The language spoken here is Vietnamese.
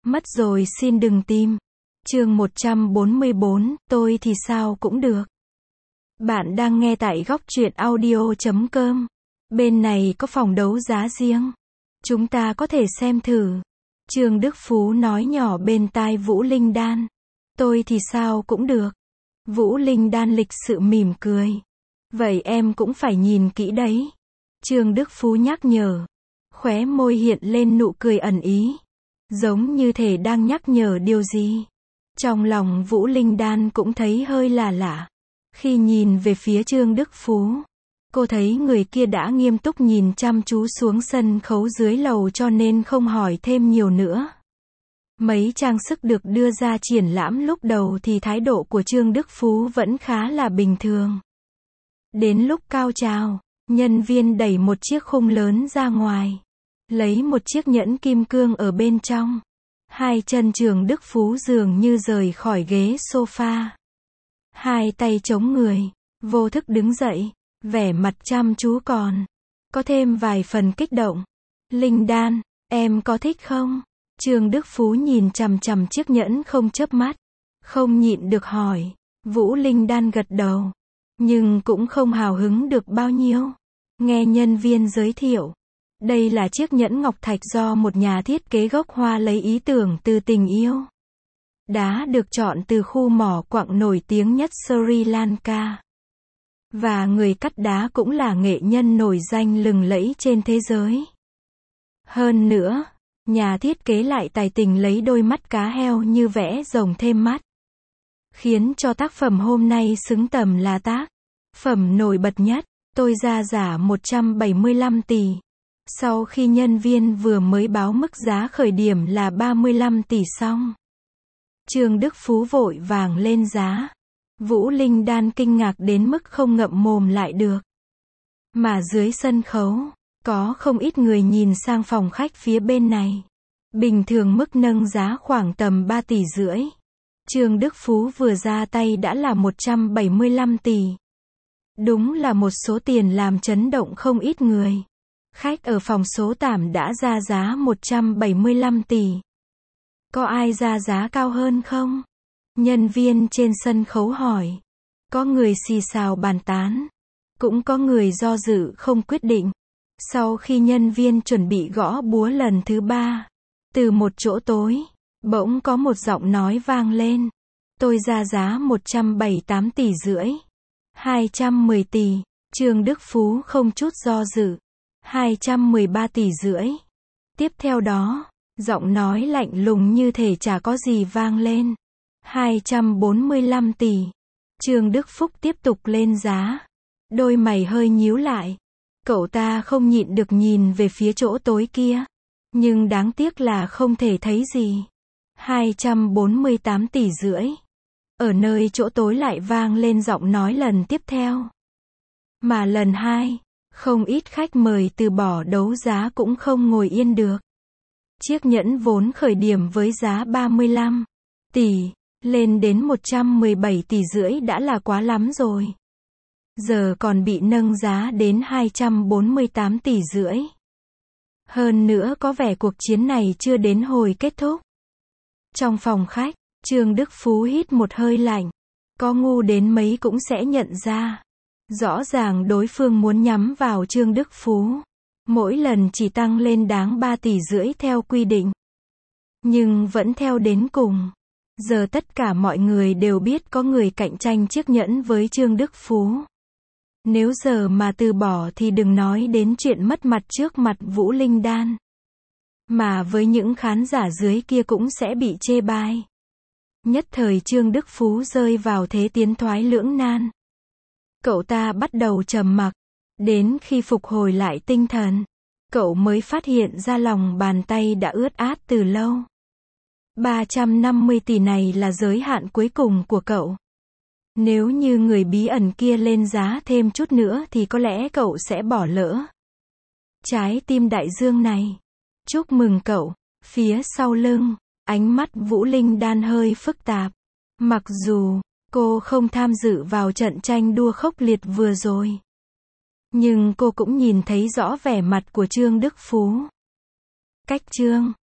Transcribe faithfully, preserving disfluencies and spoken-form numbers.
Mất rồi xin đừng tìm. Chương một trăm bốn mươi bốn, tôi thì sao cũng được. Bạn đang nghe tại góc truyện audio chấm com. Bên này có phòng đấu giá riêng. Chúng ta có thể xem thử. Trương Đức Phú nói nhỏ bên tai Vũ Linh Đan. Tôi thì sao cũng được. Vũ Linh Đan lịch sự mỉm cười. Vậy em cũng phải nhìn kỹ đấy. Trương Đức Phú nhắc nhở. Khóe môi hiện lên nụ cười ẩn ý. Giống như thể đang nhắc nhở điều gì. Trong lòng Vũ Linh Đan cũng thấy hơi lạ lạ. Khi nhìn về phía Trương Đức Phú, cô thấy người kia đã nghiêm túc nhìn chăm chú xuống sân khấu dưới lầu cho nên không hỏi thêm nhiều nữa. Mấy trang sức được đưa ra triển lãm lúc đầu thì thái độ của Trương Đức Phú vẫn khá là bình thường. Đến lúc cao trào, nhân viên đẩy một chiếc khung lớn ra ngoài, lấy một chiếc nhẫn kim cương ở bên trong. Hai chân Trương Đức Phú dường như rời khỏi ghế sofa. Hai tay chống người, vô thức đứng dậy, vẻ mặt chăm chú còn có thêm vài phần kích động. Linh Đan, em có thích không? Trương Đức Phú nhìn chằm chằm chiếc nhẫn không chớp mắt, không nhịn được hỏi. Vũ Linh Đan gật đầu, nhưng cũng không hào hứng được bao nhiêu. Nghe nhân viên giới thiệu, đây là chiếc nhẫn ngọc thạch do một nhà thiết kế gốc Hoa lấy ý tưởng từ tình yêu. Đá được chọn từ khu mỏ quặng nổi tiếng nhất Sri Lanka. Và người cắt đá cũng là nghệ nhân nổi danh lừng lẫy trên thế giới. Hơn nữa, nhà thiết kế lại tài tình lấy đôi mắt cá heo như vẽ rồng thêm mắt, khiến cho tác phẩm hôm nay xứng tầm là tác phẩm nổi bật nhất. Tôi ra giả một trăm bảy mươi lăm tỷ. Sau khi nhân viên vừa mới báo mức giá khởi điểm là ba mươi lăm tỷ xong, Trương Đức Phú vội vàng lên giá. Vũ Linh Đan kinh ngạc đến mức không ngậm mồm lại được. Mà dưới sân khấu, có không ít người nhìn sang phòng khách phía bên này. Bình thường mức nâng giá khoảng tầm ba tỷ rưỡi. Trương Đức Phú vừa ra tay đã là một trăm bảy mươi lăm tỷ. Đúng là một số tiền làm chấn động không ít người. Khách ở phòng số tám đã ra giá một trăm bảy mươi lăm tỷ. Có ai ra giá cao hơn không? Nhân viên trên sân khấu hỏi. Có người xì xào bàn tán. Cũng có người do dự không quyết định. Sau khi nhân viên chuẩn bị gõ búa lần thứ ba, từ một chỗ tối, bỗng có một giọng nói vang lên. Tôi ra giá một trăm bảy mươi tám tỷ rưỡi. hai trăm mười tỷ. Trương Đức Phú không chút do dự. hai trăm mười ba tỷ rưỡi. Tiếp theo đó, giọng nói lạnh lùng như thể chả có gì vang lên. hai trăm bốn mươi lăm tỷ. Trương Đức Phúc tiếp tục lên giá. Đôi mày hơi nhíu lại. Cậu ta không nhịn được nhìn về phía chỗ tối kia. Nhưng đáng tiếc là không thể thấy gì. hai trăm bốn mươi tám tỷ rưỡi. Ở nơi chỗ tối lại vang lên giọng nói lần tiếp theo. Mà lần hai, không ít khách mời từ bỏ đấu giá cũng không ngồi yên được. Chiếc nhẫn vốn khởi điểm với giá ba mươi lăm tỷ, lên đến một trăm mười bảy tỷ rưỡi đã là quá lắm rồi. Giờ còn bị nâng giá đến hai trăm bốn mươi tám tỷ rưỡi. Hơn nữa có vẻ cuộc chiến này chưa đến hồi kết thúc. Trong phòng khách, Trương Đức Phú hít một hơi lạnh. Có ngu đến mấy cũng sẽ nhận ra. Rõ ràng đối phương muốn nhắm vào Trương Đức Phú. Mỗi lần chỉ tăng lên đáng ba tỷ rưỡi theo quy định. Nhưng vẫn theo đến cùng. Giờ tất cả mọi người đều biết có người cạnh tranh chiếc nhẫn với Trương Đức Phú. Nếu giờ mà từ bỏ thì đừng nói đến chuyện mất mặt trước mặt Vũ Linh Đan. Mà với những khán giả dưới kia cũng sẽ bị chê bai. Nhất thời Trương Đức Phú rơi vào thế tiến thoái lưỡng nan. Cậu ta bắt đầu trầm mặc. Đến khi phục hồi lại tinh thần, cậu mới phát hiện ra lòng bàn tay đã ướt át từ lâu. ba trăm năm mươi tỷ này là giới hạn cuối cùng của cậu. Nếu như người bí ẩn kia lên giá thêm chút nữa thì có lẽ cậu sẽ bỏ lỡ trái tim đại dương này. Chúc mừng cậu. Phía sau lưng, ánh mắt Vũ Linh Đan hơi phức tạp. Mặc dù cô không tham dự vào trận tranh đua khốc liệt vừa rồi, nhưng cô cũng nhìn thấy rõ vẻ mặt của Trương Đức Phú. Cách Trương